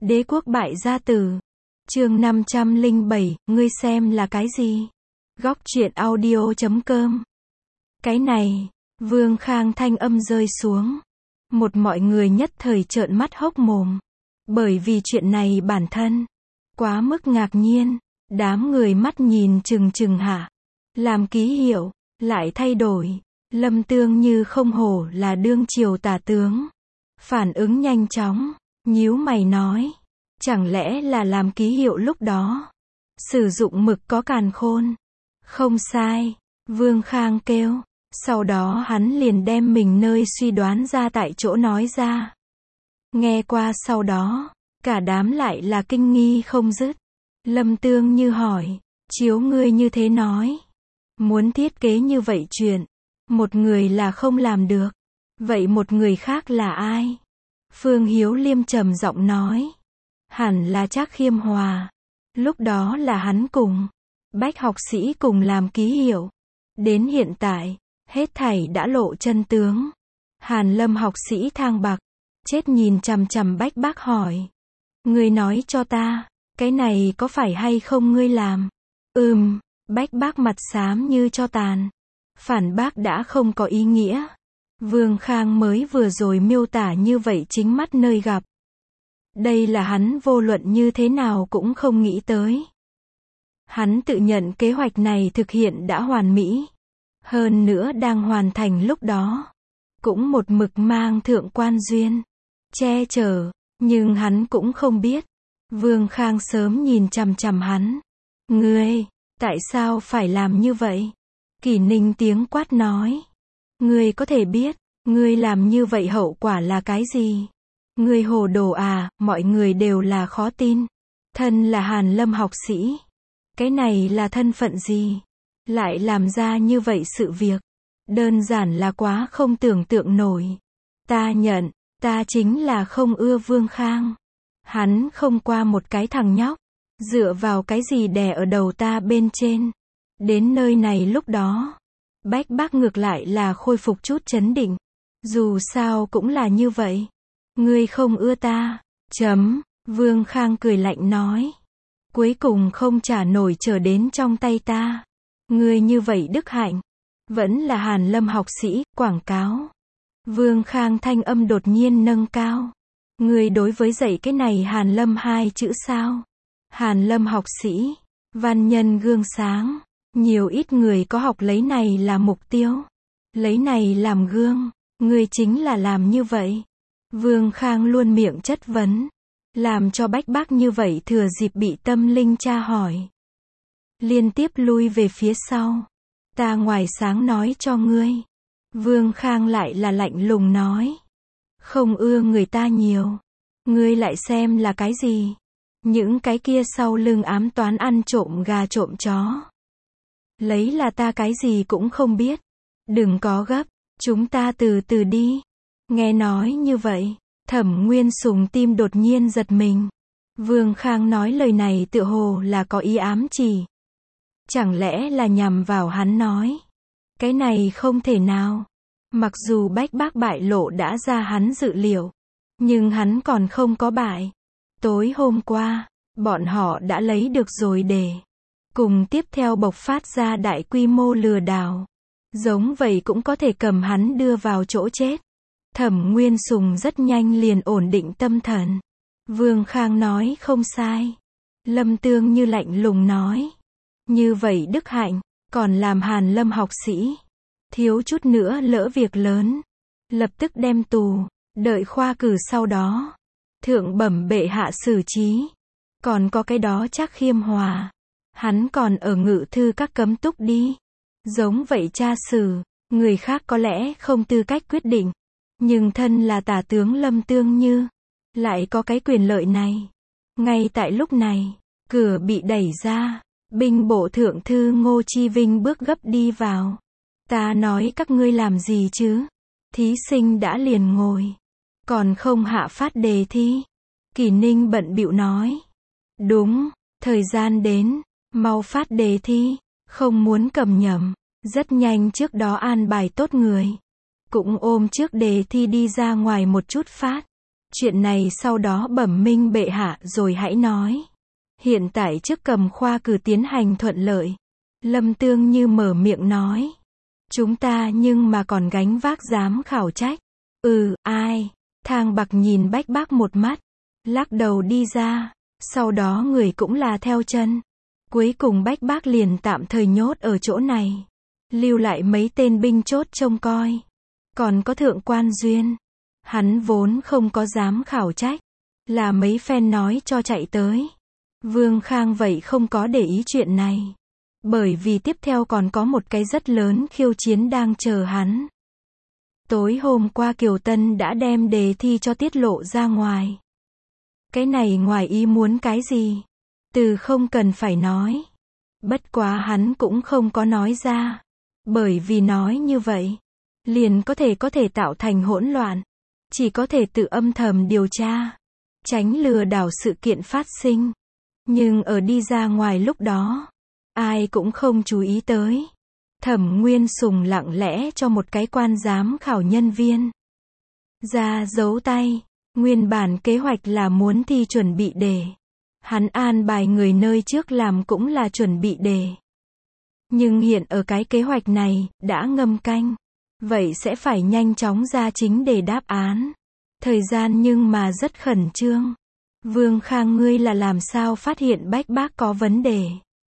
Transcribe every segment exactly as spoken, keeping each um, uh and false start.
Đế quốc bại gia tử. Chương năm trăm lẻ bảy, ngươi xem là cái gì? Góc truyện audio chấm com. Cái này, Vương Khang thanh âm rơi xuống. Một mọi người nhất thời trợn mắt hốc mồm. Bởi vì chuyện này bản thân quá mức ngạc nhiên, đám người mắt nhìn chừng chừng hả. Làm ký hiệu, lại thay đổi. Lâm Tương như không hổ là đương triều tả tướng. Phản ứng nhanh chóng, nhíu mày nói. Chẳng lẽ là làm ký hiệu lúc đó sử dụng mực có càn khôn? Không sai, Vương Khang kêu. Sau đó hắn liền đem mình nơi suy đoán ra tại chỗ nói ra. Nghe qua sau đó, cả đám lại là kinh nghi không dứt. Lâm Tương như hỏi, chiếu ngươi như thế nói, muốn thiết kế như vậy chuyện, một người là không làm được. Vậy một người khác là ai? Phương Hiếu Liêm trầm giọng nói. Hẳn là Trác Khiêm Hòa. Lúc đó là hắn cùng Bách học sĩ cùng làm ký hiệu. Đến hiện tại, hết thảy đã lộ chân tướng. Hàn Lâm học sĩ thang bạc, chết nhìn chằm chằm Bách Bác hỏi. Ngươi nói cho ta, cái này có phải hay không ngươi làm? Ừm, Bách Bác mặt xám như cho tàn. Phản bác đã không có ý nghĩa. Vương Khang mới vừa rồi miêu tả như vậy chính mắt nơi gặp. Đây là hắn vô luận như thế nào cũng không nghĩ tới. Hắn tự nhận kế hoạch này thực hiện đã hoàn mỹ. Hơn nữa đang hoàn thành lúc đó. Cũng một mực mang thượng quan duyên. Che chở. Nhưng hắn cũng không biết. Vương Khang sớm nhìn chằm chằm hắn. Ngươi, tại sao phải làm như vậy? Kỷ Ninh tiếng quát nói. Ngươi có thể biết, ngươi làm như vậy hậu quả là cái gì? Ngươi hồ đồ à, mọi người đều là khó tin. Thân là Hàn Lâm học sĩ. Cái này là thân phận gì? Lại làm ra như vậy sự việc. Đơn giản là quá không tưởng tượng nổi. Ta nhận, ta chính là không ưa Vương Khang. Hắn không qua một cái thằng nhóc. Dựa vào cái gì đè ở đầu ta bên trên. Đến nơi này lúc đó. Bách Bác ngược lại là khôi phục chút chấn định. Dù sao cũng là như vậy. Ngươi không ưa ta. Chấm. Vương Khang cười lạnh nói. Cuối cùng không trả nổi trở đến trong tay ta. Ngươi như vậy đức hạnh. Vẫn là Hàn Lâm học sĩ, quảng cáo. Vương Khang thanh âm đột nhiên nâng cao. Ngươi đối với dạy cái này Hàn Lâm hai chữ sao? Hàn Lâm học sĩ. Văn nhân gương sáng. Nhiều ít người có học lấy này là mục tiêu. Lấy này làm gương. Ngươi chính là làm như vậy. Vương Khang luôn miệng chất vấn. Làm cho Bách Bác như vậy thừa dịp bị tâm linh tra hỏi. Liên tiếp lui về phía sau. Ta ngoài sáng nói cho ngươi. Vương Khang lại là lạnh lùng nói. Không ưa người ta nhiều. Ngươi lại xem là cái gì? Những cái kia sau lưng ám toán ăn trộm gà trộm chó. Lấy là ta cái gì cũng không biết. Đừng có gấp. Chúng ta từ từ đi. Nghe nói như vậy. Thẩm Nguyên Sùng tim đột nhiên giật mình. Vương Khang nói lời này tựa hồ là có ý ám chỉ. Chẳng lẽ là nhằm vào hắn nói. Cái này không thể nào. Mặc dù Bách Bác bại lộ đã ra hắn dự liệu. Nhưng hắn còn không có bại. Tối hôm qua, bọn họ đã lấy được rồi để. Cùng tiếp theo bộc phát ra đại quy mô lừa đảo. Giống vậy cũng có thể cầm hắn đưa vào chỗ chết. Thẩm Nguyên Sùng rất nhanh liền ổn định tâm thần. Vương Khang nói không sai. Lâm Tương như lạnh lùng nói. Như vậy đức hạnh, còn làm Hàn Lâm học sĩ. Thiếu chút nữa lỡ việc lớn. Lập tức đem tù, đợi khoa cử sau đó. Thượng bẩm bệ hạ xử trí. Còn có cái đó Trác Khiêm Hòa. Hắn còn ở ngự thư các cấm túc đi. Giống vậy tra xử, người khác có lẽ không tư cách quyết định. Nhưng thân là tả tướng Lâm Tương Như, lại có cái quyền lợi này. Ngay tại lúc này, cửa bị đẩy ra, binh bộ thượng thư Ngô Chi Vinh bước gấp đi vào. Ta nói các ngươi làm gì chứ? Thí sinh đã liền ngồi. Còn không hạ phát đề thi. Kỷ Ninh bận bịu nói. Đúng, thời gian đến, mau phát đề thi, không muốn cầm nhầm. Rất nhanh trước đó an bài tốt người. Cũng ôm trước đề thi đi ra ngoài một chút phát. Chuyện này sau đó bẩm minh bệ hạ rồi hãy nói. Hiện tại trước cầm khoa cử tiến hành thuận lợi. Lâm Tương Như mở miệng nói. Chúng ta nhưng mà còn gánh vác giám khảo trách. Ừ, ai? Thang Bạc nhìn Bách Bác một mắt. Lắc đầu đi ra. Sau đó người cũng là theo chân. Cuối cùng Bách Bác liền tạm thời nhốt ở chỗ này. Lưu lại mấy tên binh chốt trông coi. Còn có Thượng quan Duyên. Hắn vốn không có giám khảo trách. Là mấy phen nói cho chạy tới. Vương Khang vậy không có để ý chuyện này. Bởi vì tiếp theo còn có một cái rất lớn khiêu chiến đang chờ hắn. Tối hôm qua Kiều Tân đã đem đề thi cho tiết lộ ra ngoài. Cái này ngoài ý muốn cái gì? Từ không cần phải nói. Bất quá hắn cũng không có nói ra. Bởi vì nói như vậy, liền có thể có thể tạo thành hỗn loạn. Chỉ có thể tự âm thầm điều tra. Tránh lừa đảo sự kiện phát sinh. Nhưng ở đi ra ngoài lúc đó, ai cũng không chú ý tới. Thẩm Nguyên Sùng lặng lẽ cho một cái quan giám khảo nhân viên ra dấu tay. Nguyên bản kế hoạch là muốn thi chuẩn bị đề. Hắn an bài người nơi trước làm cũng là chuẩn bị đề. Nhưng hiện ở cái kế hoạch này, đã ngâm canh. Vậy sẽ phải nhanh chóng ra chính đề đáp án. Thời gian nhưng mà rất khẩn trương. Vương Khang ngươi là làm sao phát hiện Bách Bác có vấn đề?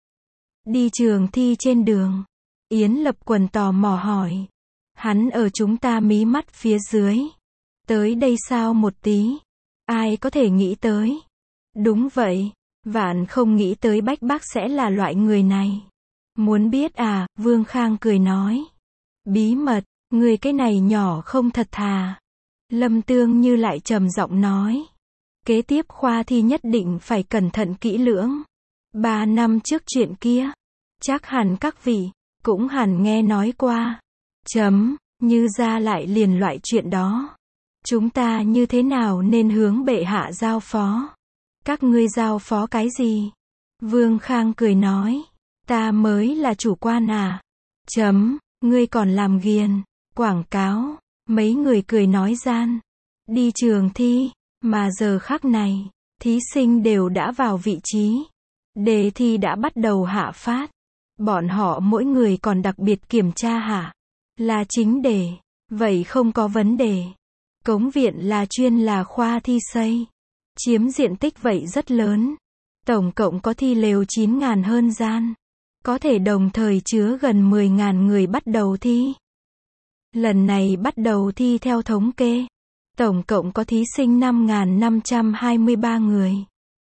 Đi trường thi trên đường. Yến Lập Quần tò mò hỏi. Hắn ở chúng ta mí mắt phía dưới. Tới đây sao một tí? Ai có thể nghĩ tới? Đúng vậy. Vạn không nghĩ tới Bách Bác sẽ là loại người này. Muốn biết à? Vương Khang cười nói. Bí mật, người cái này nhỏ không thật thà. Lâm Tương Như lại trầm giọng nói. Kế tiếp khoa thi nhất định phải cẩn thận kỹ lưỡng. Ba năm trước chuyện kia, chắc hẳn các vị cũng hẳn nghe nói qua. Chấm, Như ra lại liền loại chuyện đó. Chúng ta như thế nào nên hướng bệ hạ giao phó? Các ngươi giao phó cái gì? Vương Khang cười nói. Ta mới là chủ quan à? Chấm, ngươi còn làm ghiền, quảng cáo. Mấy người cười nói gian. Đi trường thi, mà giờ khắc này, thí sinh đều đã vào vị trí. Đề thi đã bắt đầu hạ phát. Bọn họ mỗi người còn đặc biệt kiểm tra hạ. Là chính đề. Vậy không có vấn đề. Cống viện là chuyên là khoa thi xây. Chiếm diện tích vậy rất lớn. Tổng cộng có thi lều chín nghìn hơn gian. Có thể đồng thời chứa gần mười nghìn người bắt đầu thi. Lần này bắt đầu thi theo thống kê. Tổng cộng có thí sinh năm nghìn năm trăm hai mươi ba người.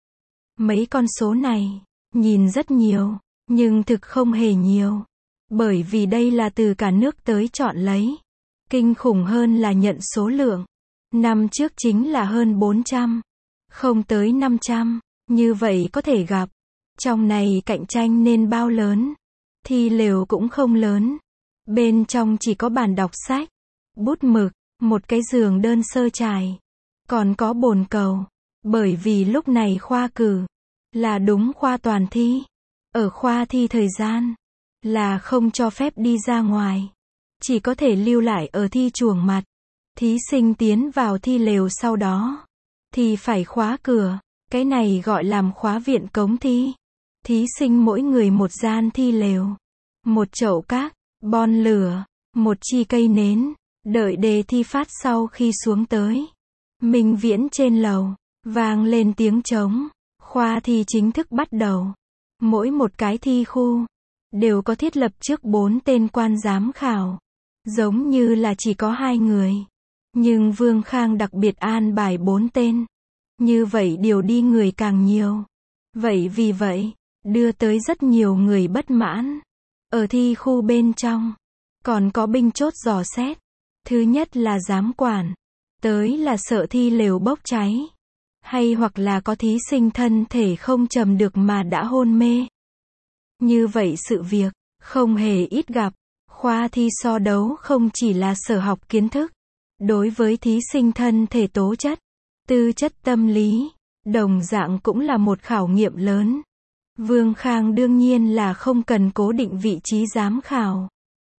Mấy con số này, nhìn rất nhiều, nhưng thực không hề nhiều. Bởi vì đây là từ cả nước tới chọn lấy. Kinh khủng hơn là nhận số lượng. Năm trước chính là hơn bốn trăm. Không tới năm trăm. Như vậy có thể gặp. Trong này cạnh tranh nên bao lớn. Thi lều cũng không lớn. Bên trong chỉ có bàn đọc sách, bút mực, một cái giường đơn sơ trải. Còn có bồn cầu. Bởi vì lúc này khoa cử là đúng khoa toàn thi. Ở khoa thi thời gian là không cho phép đi ra ngoài. Chỉ có thể lưu lại ở thi chuồng mặt. Thí sinh tiến vào thi lều sau đó thì phải khóa cửa. Cái này gọi làm khóa viện cống thi. Thí sinh mỗi người một gian thi lều. Một chậu cát, bon lửa, một chi cây nến. Đợi đề thi phát sau khi xuống tới. Minh Viễn trên lầu, vang lên tiếng trống. Khoa thi chính thức bắt đầu. Mỗi một cái thi khu đều có thiết lập trước bốn tên quan giám khảo. Giống như là chỉ có hai người. Nhưng Vương Khang đặc biệt an bài bốn tên. Như vậy điều đi người càng nhiều. Vậy vì vậy, đưa tới rất nhiều người bất mãn. Ở thi khu bên trong, còn có binh chốt dò xét. Thứ nhất là giám quản. Tới là sợ thi lều bốc cháy. Hay hoặc là có thí sinh thân thể không trầm được mà đã hôn mê. Như vậy sự việc, không hề ít gặp. Khoa thi so đấu không chỉ là sở học kiến thức. Đối với thí sinh thân thể tố chất, tư chất tâm lý, đồng dạng cũng là một khảo nghiệm lớn. Vương Khang đương nhiên là không cần cố định vị trí giám khảo.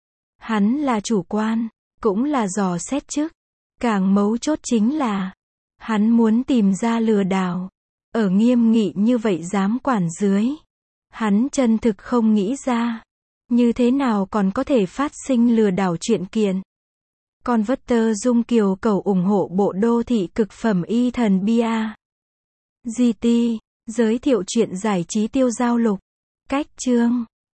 Hắn là chủ quan, cũng là dò xét chức. Càng mấu chốt chính là, Hắn muốn tìm ra lừa đảo. Ở nghiêm nghị như vậy dám quản dưới. Hắn chân thực không nghĩ ra. Như thế nào còn có thể phát sinh lừa đảo chuyện kiện. Converter Dung Kiều cầu ủng hộ bộ đô thị cực phẩm y thần bia. giê tê, giới thiệu chuyện giải trí tiêu giao lục. Cách chương.